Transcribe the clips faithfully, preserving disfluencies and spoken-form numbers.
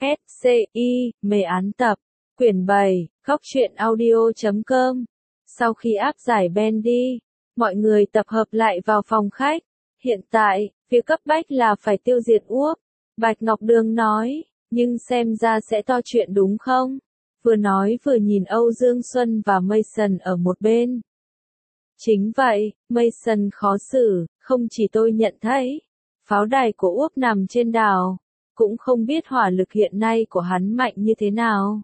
S C I, mê án tập, quyển bảy, góc truyện audio chấm com. Sau khi áp giải Bendy, mọi người tập hợp lại vào phòng khách. Hiện tại, việc cấp bách là phải tiêu diệt Úc. Bạch Ngọc Đường nói, nhưng xem ra sẽ to chuyện đúng không? Vừa nói vừa nhìn Âu Dương Xuân và Mason ở một bên. Chính vậy, Mason khó xử, không chỉ tôi nhận thấy. Pháo đài của Úc nằm trên đảo, cũng không biết hỏa lực hiện nay của hắn mạnh như thế nào.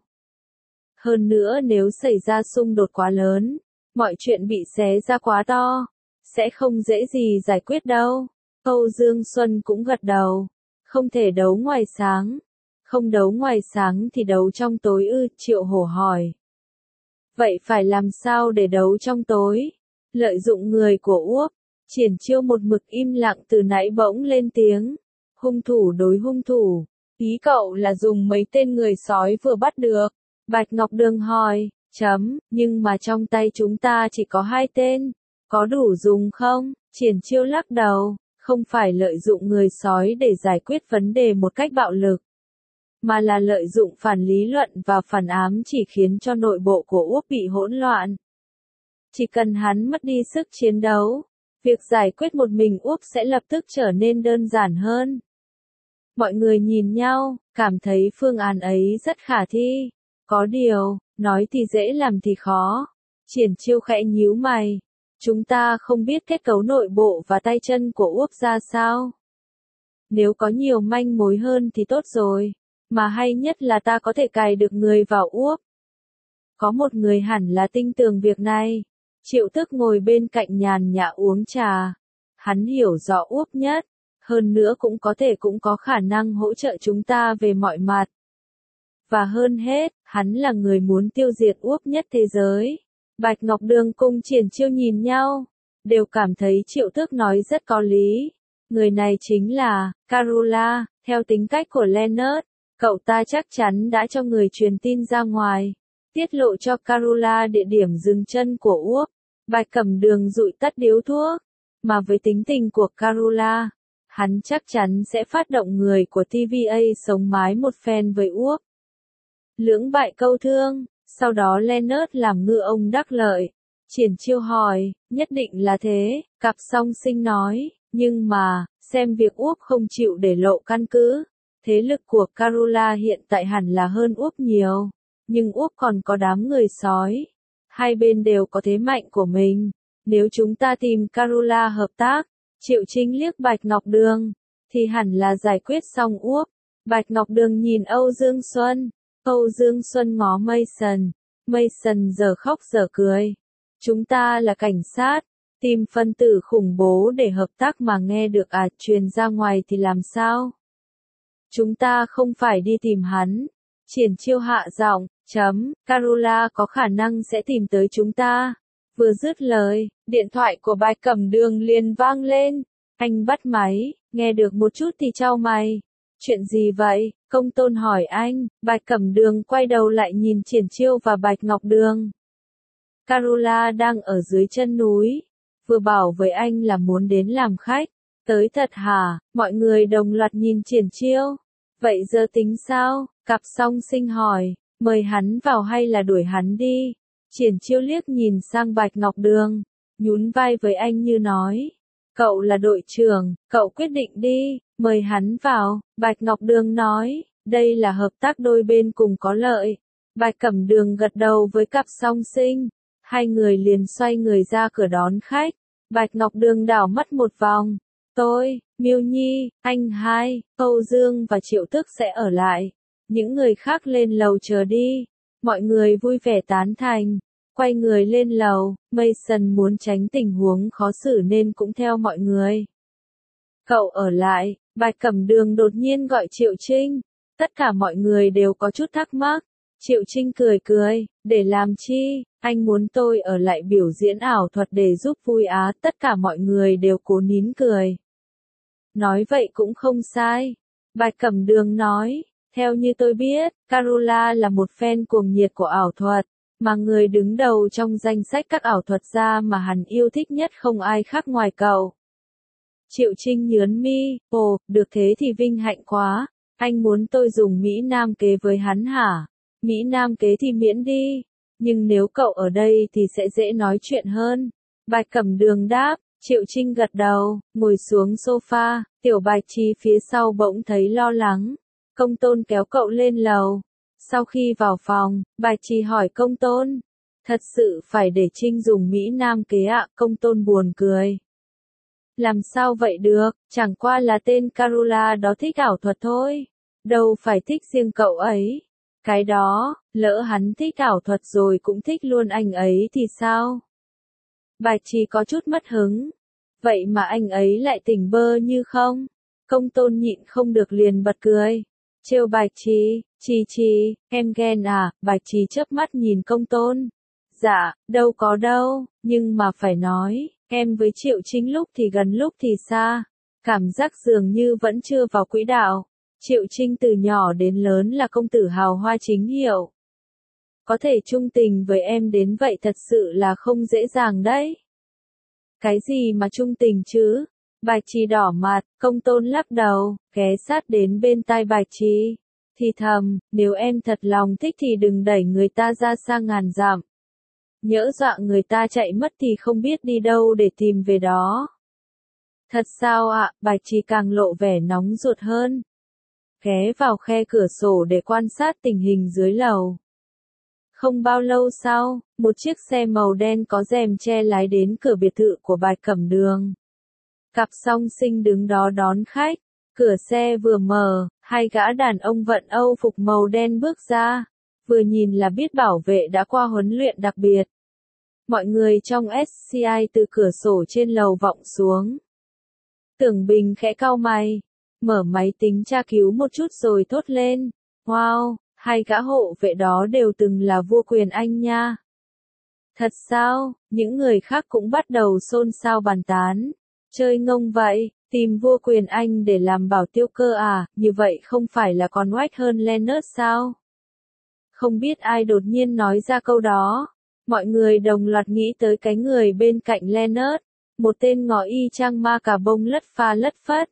Hơn nữa nếu xảy ra xung đột quá lớn, mọi chuyện bị xé ra quá to, sẽ không dễ gì giải quyết đâu. Âu Dương Xuân cũng gật đầu, không thể đấu ngoài sáng. Không đấu ngoài sáng thì đấu trong tối ư? Triệu Hổ hỏi. Vậy phải làm sao để đấu trong tối? Lợi dụng người của Úc. Triển Chiêu một mực im lặng từ nãy bỗng lên tiếng. Hung thủ đối hung thủ. Ý cậu là dùng mấy tên người sói vừa bắt được. Bạch Ngọc Đường hỏi, chấm, nhưng mà trong tay chúng ta chỉ có hai tên. Có đủ dùng không? Triển Chiêu lắc đầu, không phải lợi dụng người sói để giải quyết vấn đề một cách bạo lực, mà là lợi dụng phản lý luận và phản ám chỉ khiến cho nội bộ của Úc bị hỗn loạn. Chỉ cần hắn mất đi sức chiến đấu, việc giải quyết một mình Úc sẽ lập tức trở nên đơn giản hơn. Mọi người nhìn nhau, cảm thấy phương án ấy rất khả thi. Có điều, nói thì dễ làm thì khó. Triển Chiêu khẽ nhíu mày. Chúng ta không biết kết cấu nội bộ và tay chân của Úc ra sao. Nếu có nhiều manh mối hơn thì tốt rồi. Mà hay nhất là ta có thể cài được người vào Úc. Có một người hẳn là tinh tường việc này. Triệu Tức ngồi bên cạnh nhàn nhã uống trà. Hắn hiểu rõ Úc nhất. Hơn nữa cũng có thể cũng có khả năng hỗ trợ chúng ta về mọi mặt. Và hơn hết, hắn là người muốn tiêu diệt Úc nhất thế giới. Bạch Ngọc Đường cùng Triển Chiêu nhìn nhau, đều cảm thấy Triệu Tước nói rất có lý. Người này chính là Carola, theo tính cách của Leonard, cậu ta chắc chắn đã cho người truyền tin ra ngoài, tiết lộ cho Carola địa điểm dừng chân của Úc. Bạch Cẩm Đường dụi tắt điếu thuốc, mà với tính tình của Carola, hắn chắc chắn sẽ phát động người của tê vê a sống mái một phen với Úc. Lưỡng bại câu thương. Sau đó Leonard làm ngư ông đắc lợi. Triển Chiêu hỏi, nhất định là thế, cặp song sinh nói, nhưng mà, xem việc Úc không chịu để lộ căn cứ. Thế lực của Carola hiện tại hẳn là hơn Úc nhiều, nhưng Úc còn có đám người sói. Hai bên đều có thế mạnh của mình. Nếu chúng ta tìm Carola hợp tác, Triệu Trinh liếc Bạch Ngọc Đường, thì hẳn là giải quyết xong Úc. Bạch Ngọc Đường nhìn Âu Dương Xuân. Âu Dương Xuân ngó Mason. Mason giờ khóc giờ cười. Chúng ta là cảnh sát, tìm phân tử khủng bố để hợp tác mà nghe được à, truyền ra ngoài thì làm sao? Chúng ta không phải đi tìm hắn. Triển Chiêu hạ giọng, chấm, Carola có khả năng sẽ tìm tới chúng ta. Vừa dứt lời, điện thoại của Bạch Cẩm Đường liền vang lên. Anh bắt máy, nghe được một chút thì chau mày. Chuyện gì vậy? Công Tôn hỏi anh. Bạch Cẩm Đường quay đầu lại nhìn Triển Chiêu và Bạch Ngọc Đường. Carola đang ở dưới chân núi. Vừa bảo với anh là muốn đến làm khách. Tới thật hả? Mọi người đồng loạt nhìn Triển Chiêu. Vậy giờ tính sao? Cặp song sinh hỏi. Mời hắn vào hay là đuổi hắn đi? Triển Chiêu liếc nhìn sang Bạch Ngọc Đường. Nhún vai với anh như nói. Cậu là đội trưởng, cậu quyết định đi. Mời hắn vào, Bạch Ngọc Đường nói, đây là hợp tác đôi bên cùng có lợi. Bạch Cẩm Đường gật đầu với cặp song sinh, hai người liền xoay người ra cửa đón khách. Bạch Ngọc Đường đảo mắt một vòng, tôi, Miêu Nhi, anh hai, Âu Dương và Triệu Tức sẽ ở lại, những người khác lên lầu chờ đi. Mọi người vui vẻ tán thành, quay người lên lầu. Mason muốn tránh tình huống khó xử nên cũng theo mọi người. Cậu ở lại. Bạch Cẩm Đường đột nhiên gọi Triệu Trinh. Tất cả mọi người đều có chút thắc mắc. Triệu Trinh cười cười, để làm chi? Anh muốn tôi ở lại biểu diễn ảo thuật để giúp vui á? Tất cả mọi người đều cố nín cười. Nói vậy cũng không sai. Bạch Cẩm Đường nói, theo như tôi biết, Carola là một fan cuồng nhiệt của ảo thuật, mà người đứng đầu trong danh sách các ảo thuật gia mà hắn yêu thích nhất không ai khác ngoài cậu. Triệu Trinh nhớn mi, ồ, được thế thì vinh hạnh quá. Anh muốn tôi dùng Mỹ Nam kế với hắn hả? Mỹ Nam kế thì miễn đi. Nhưng nếu cậu ở đây thì sẽ dễ nói chuyện hơn. Bạch Cẩm Đường đáp, Triệu Trinh gật đầu, ngồi xuống sofa, Tiểu Bạch Trì phía sau bỗng thấy lo lắng. Công Tôn kéo cậu lên lầu. Sau khi vào phòng, Bạch Trì hỏi Công Tôn. Thật sự phải để Trinh dùng Mỹ Nam kế ạ? Công Tôn buồn cười. Làm sao vậy được, chẳng qua là tên Carola đó thích ảo thuật thôi. Đâu phải thích riêng cậu ấy. Cái đó, lỡ hắn thích ảo thuật rồi cũng thích luôn anh ấy thì sao? Bạch Trì có chút mất hứng. Vậy mà anh ấy lại tỉnh bơ như không? Công Tôn nhịn không được liền bật cười. Trêu Bạch Trì, Trì Trì, em ghen à? Bạch Trì chớp mắt nhìn Công Tôn. Dạ, đâu có đâu, nhưng mà phải nói, em với Triệu Trinh lúc thì gần lúc thì xa. Cảm giác dường như vẫn chưa vào quỹ đạo. Triệu Trinh từ nhỏ đến lớn là công tử hào hoa chính hiệu. Có thể trung tình với em đến vậy thật sự là không dễ dàng đấy. Cái gì mà trung tình chứ? Bạch Trì đỏ mặt, Công Tôn lắc đầu, ghé sát đến bên tai Bạch Trì. Thì thầm, nếu em thật lòng thích thì đừng đẩy người ta ra xa ngàn dặm. Nhỡ dọa người ta chạy mất thì không biết đi đâu để tìm về đó. Thật sao ạ? Bạch Trì càng lộ vẻ nóng ruột hơn. Ghé vào khe cửa sổ để quan sát tình hình dưới lầu. Không bao lâu sau, một chiếc xe màu đen có rèm che lái đến cửa biệt thự của Bạch Cẩm Đường. Cặp song sinh đứng đó đón khách. Cửa xe vừa mở, hai gã đàn ông vận Âu phục màu đen bước ra. Vừa nhìn là biết bảo vệ đã qua huấn luyện đặc biệt. Mọi người trong ét xê i từ cửa sổ trên lầu vọng xuống. Tưởng Bình khẽ cau mày, mở máy tính tra cứu một chút rồi thốt lên. Wow, hai gã hộ vệ đó đều từng là vua Quyền Anh nha. Thật sao? Những người khác cũng bắt đầu xôn xao bàn tán. Chơi ngông vậy, tìm vua Quyền Anh để làm bảo tiêu cơ à, như vậy không phải là còn oách hơn Leonard sao? Không biết ai đột nhiên nói ra câu đó. Mọi người đồng loạt nghĩ tới cái người bên cạnh Leonard, một tên ngó y chang ma cà bông lất pha lất phất.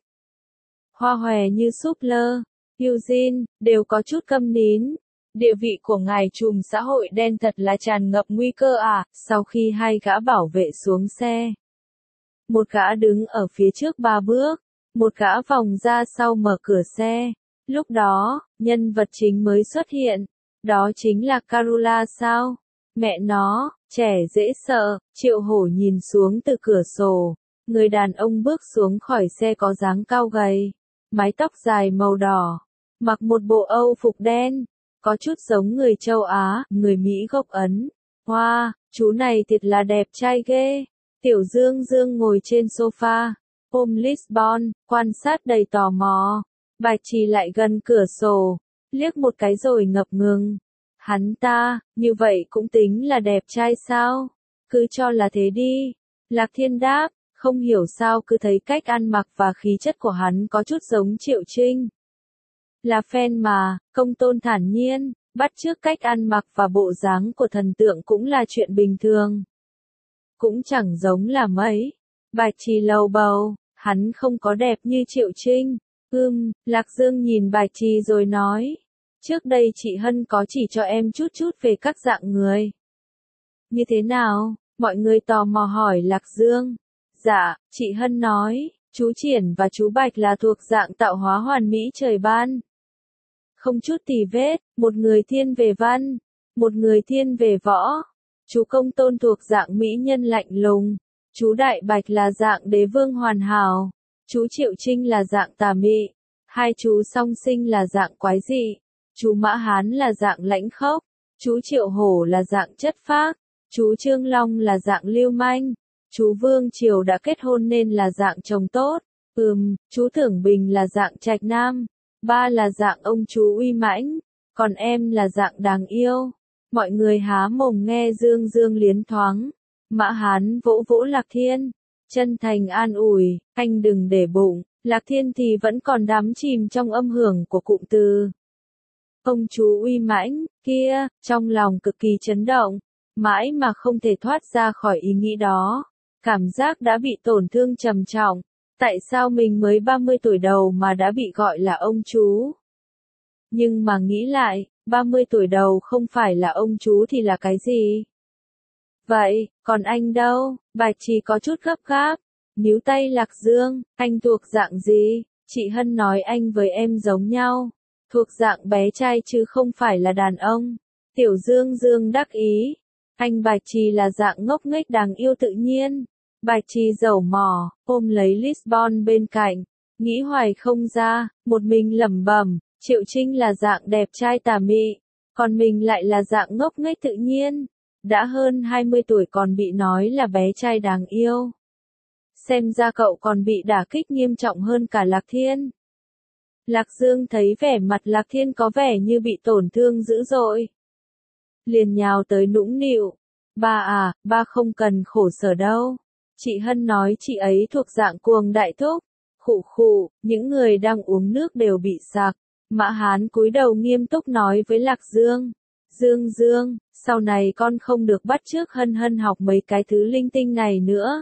Hoa hòe như súp lơ, Eugene, đều có chút câm nín. Địa vị của ngài trùm xã hội đen thật là tràn ngập nguy cơ à, sau khi hai gã bảo vệ xuống xe. Một gã đứng ở phía trước ba bước, một gã vòng ra sau mở cửa xe. Lúc đó, nhân vật chính mới xuất hiện. Đó chính là Carola sao? Mẹ nó, trẻ dễ sợ. Triệu Hổ nhìn xuống từ cửa sổ. Người đàn ông bước xuống khỏi xe có dáng cao gầy. Mái tóc dài màu đỏ. Mặc một bộ Âu phục đen. Có chút giống người châu Á, người Mỹ gốc Ấn. Hoa, wow, chú này thiệt là đẹp trai ghê. Tiểu Dương Dương ngồi trên sofa. Ôm Lisbon, quan sát đầy tò mò. Bạch Trì lại gần cửa sổ. Liếc một cái rồi ngập ngừng. Hắn ta, như vậy cũng tính là đẹp trai sao? Cứ cho là thế đi. Lạc Thiên đáp, không hiểu sao cứ thấy cách ăn mặc và khí chất của hắn có chút giống Triệu Trinh. Là fan mà, Công Tôn thản nhiên, bắt chước cách ăn mặc và bộ dáng của thần tượng cũng là chuyện bình thường. Cũng chẳng giống là mấy. Bạch Trì lầu bầu, hắn không có đẹp như Triệu Trinh. Ừm, Lạc Dương nhìn Bạch Trì rồi nói. Trước đây chị Hân có chỉ cho em chút chút về các dạng người. Như thế nào? Mọi người tò mò hỏi Lạc Dương. Dạ, chị Hân nói, chú Triển và chú Bạch là thuộc dạng tạo hóa hoàn mỹ trời ban. Không chút tì vết, một người thiên về văn, một người thiên về võ. Chú Công Tôn thuộc dạng mỹ nhân lạnh lùng. Chú Đại Bạch là dạng đế vương hoàn hảo. Chú Triệu Trinh là dạng tà mị. Hai chú song sinh là dạng quái dị. Chú Mã Hán là dạng lãnh khốc. Chú Triệu Hổ là dạng chất phác. Chú Trương Long là dạng lưu manh. Chú Vương Triều đã kết hôn nên là dạng chồng tốt. Ừm, chú Thưởng Bình là dạng trạch nam. Ba là dạng ông chú uy mãnh. Còn em là dạng đáng yêu. Mọi người há mồm nghe Dương Dương liến thoáng. Mã Hán vỗ vỗ Lạc Thiên. Chân thành an ủi, anh đừng để bụng. Lạc Thiên thì vẫn còn đắm chìm trong âm hưởng của cụm từ. Ông chú uy mãnh, kia, trong lòng cực kỳ chấn động. Mãi mà không thể thoát ra khỏi ý nghĩ đó. Cảm giác đã bị tổn thương trầm trọng. Tại sao mình mới ba mươi tuổi đầu mà đã bị gọi là ông chú? Nhưng mà nghĩ lại, ba mươi tuổi đầu không phải là ông chú thì là cái gì? Vậy, còn anh đâu? Bạch Trì có chút gấp gáp. Níu tay Lạc Dương, anh thuộc dạng gì? Chị Hân nói anh với em giống nhau. Thuộc dạng bé trai chứ không phải là đàn ông. Tiểu Dương Dương đắc ý. Anh Bạch Trì là dạng ngốc nghếch đáng yêu tự nhiên. Bạch Trì dẩu mỏ, ôm lấy Lisbon bên cạnh. Nghĩ hoài không ra, một mình lẩm bẩm, Triệu Trinh là dạng đẹp trai tà mị. Còn mình lại là dạng ngốc nghếch tự nhiên. Đã hơn hai mươi tuổi còn bị nói là bé trai đáng yêu. Xem ra cậu còn bị đả kích nghiêm trọng hơn cả Lạc Thiên. Lạc Dương thấy vẻ mặt Lạc Thiên có vẻ như bị tổn thương dữ dội. Liền nhào tới nũng nịu. Ba à, ba không cần khổ sở đâu. Chị Hân nói chị ấy thuộc dạng cuồng đại thúc. Khụ khụ, những người đang uống nước đều bị sặc. Mã Hán cúi đầu nghiêm túc nói với Lạc Dương. Dương Dương, sau này con không được bắt chước Hân Hân học mấy cái thứ linh tinh này nữa.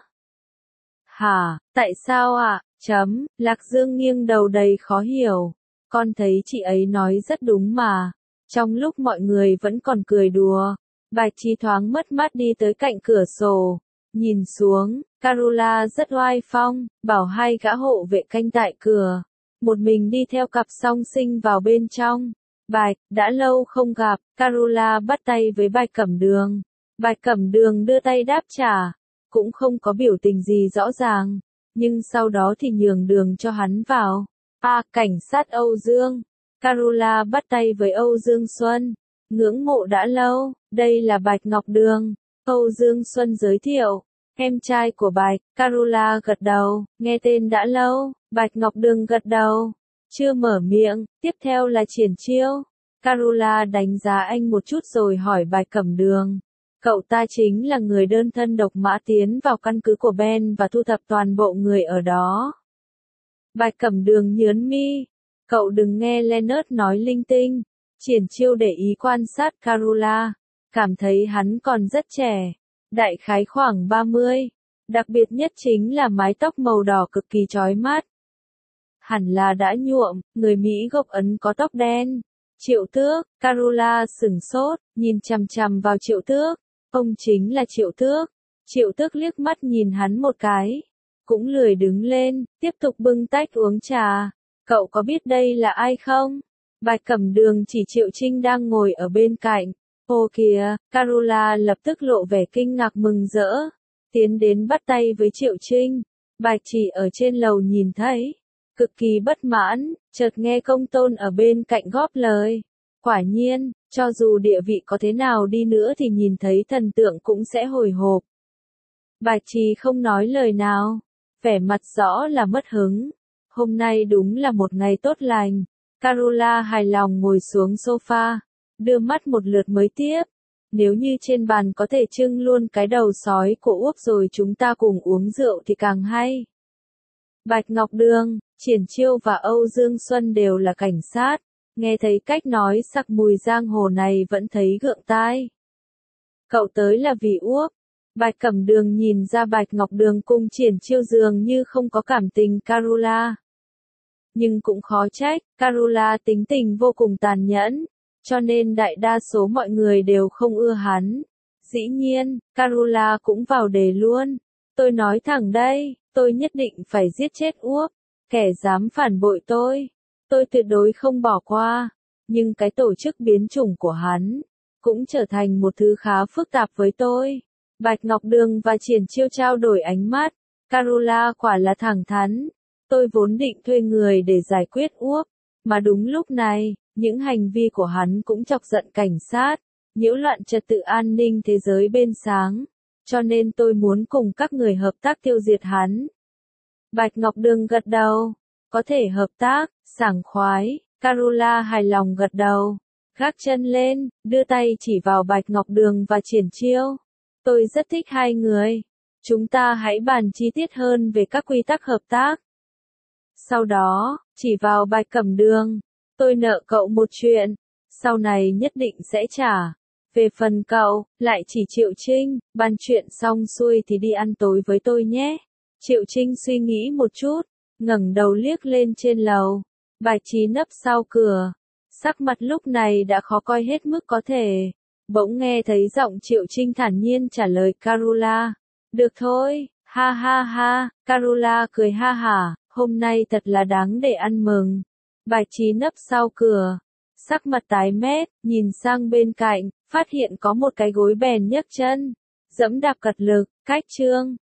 Hả, tại sao ạ? À? Chấm, Lạc Dương nghiêng đầu đầy khó hiểu. Con thấy chị ấy nói rất đúng mà. Trong lúc mọi người vẫn còn cười đùa, Bạch Trì thoáng mất mắt đi tới cạnh cửa sổ. Nhìn xuống, Carola rất oai phong, bảo hai gã hộ vệ canh tại cửa. Một mình đi theo cặp song sinh vào bên trong. Bạch, đã lâu không gặp, Carola bắt tay với Bạch Cẩm Đường. Bạch Cẩm Đường đưa tay đáp trả, cũng không có biểu tình gì rõ ràng, nhưng sau đó thì nhường đường cho hắn vào. À, cảnh sát Âu Dương. Carola bắt tay với Âu Dương Xuân. Ngưỡng mộ đã lâu, đây là Bạch Ngọc Đường. Âu Dương Xuân giới thiệu. Em trai của Bạch, Carola gật đầu, nghe tên đã lâu, Bạch Ngọc Đường gật đầu. Chưa mở miệng, tiếp theo là Triển Chiêu. Carola đánh giá anh một chút rồi hỏi Bạch Cẩm Đường. Cậu ta chính là người đơn thân độc mã tiến vào căn cứ của Ben và thu thập toàn bộ người ở đó. Bạch Cẩm Đường nhớn mi. Cậu đừng nghe Leonard nói linh tinh. Triển Chiêu để ý quan sát Carola. Cảm thấy hắn còn rất trẻ. Đại khái khoảng ba mươi. Đặc biệt nhất chính là mái tóc màu đỏ cực kỳ chói mắt. Hẳn là đã nhuộm, người Mỹ gốc Ấn có tóc đen. Triệu Tước, Carola sửng sốt, nhìn chằm chằm vào Triệu Tước. Ông chính là Triệu Tước. Triệu Tước liếc mắt nhìn hắn một cái. Cũng lười đứng lên, tiếp tục bưng tách uống trà. Cậu có biết đây là ai không? Bạch Cẩm Đường chỉ Triệu Trinh đang ngồi ở bên cạnh. Ô kìa, Carola lập tức lộ vẻ kinh ngạc mừng rỡ. Tiến đến bắt tay với Triệu Trinh. Bạch Chỉ ở trên lầu nhìn thấy. Cực kỳ bất mãn, chợt nghe Công Tôn ở bên cạnh góp lời. Quả nhiên, cho dù địa vị có thế nào đi nữa thì nhìn thấy thần tượng cũng sẽ hồi hộp. Bạch Trì không nói lời nào, vẻ mặt rõ là mất hứng. Hôm nay đúng là một ngày tốt lành. Carola hài lòng ngồi xuống sofa, đưa mắt một lượt mới tiếp. Nếu như trên bàn có thể trưng luôn cái đầu sói của Úc rồi chúng ta cùng uống rượu thì càng hay. Bạch Ngọc Đường, Triển Chiêu và Âu Dương Xuân đều là cảnh sát. Nghe thấy cách nói sặc mùi giang hồ này vẫn thấy gượng tai. Cậu tới là vì Úc. Bạch Cẩm Đường nhìn ra Bạch Ngọc Đường cùng Triển Chiêu dường như không có cảm tình Carola. Nhưng cũng khó trách, Carola tính tình vô cùng tàn nhẫn, cho nên đại đa số mọi người đều không ưa hắn. Dĩ nhiên, Carola cũng vào đề luôn. Tôi nói thẳng đây, tôi nhất định phải giết chết Úc. Kẻ dám phản bội tôi, tôi tuyệt đối không bỏ qua. Nhưng cái tổ chức biến chủng của hắn cũng trở thành một thứ khá phức tạp với tôi. Bạch Ngọc Đường và Triển Chiêu trao đổi ánh mắt. Carola quả là thẳng thắn. Tôi vốn định thuê người để giải quyết Úc, mà đúng lúc này, những hành vi của hắn cũng chọc giận cảnh sát, nhiễu loạn trật tự an ninh thế giới bên sáng. Cho nên tôi muốn cùng các người hợp tác tiêu diệt hắn. Bạch Ngọc Đường gật đầu. Có thể hợp tác, sảng khoái. Carola hài lòng gật đầu. Gác chân lên, đưa tay chỉ vào Bạch Ngọc Đường và Triển Chiêu. Tôi rất thích hai người. Chúng ta hãy bàn chi tiết hơn về các quy tắc hợp tác. Sau đó, chỉ vào Bạch Cẩm Đường. Tôi nợ cậu một chuyện. Sau này nhất định sẽ trả. Về phần cậu, lại chỉ Triệu Trinh, bàn chuyện xong xuôi thì đi ăn tối với tôi nhé. Triệu Trinh suy nghĩ một chút, ngẩng đầu liếc lên trên lầu. Bạch Trí nấp sau cửa. Sắc mặt lúc này đã khó coi hết mức có thể. Bỗng nghe thấy giọng Triệu Trinh thản nhiên trả lời Carola. Được thôi, ha ha ha, Carola cười ha hả, hôm nay thật là đáng để ăn mừng. Bạch Trí nấp sau cửa, sắc mặt tái mét, nhìn sang bên cạnh, phát hiện có một cái gối bèn nhấc chân, dẫm đạp cật lực, cách Trương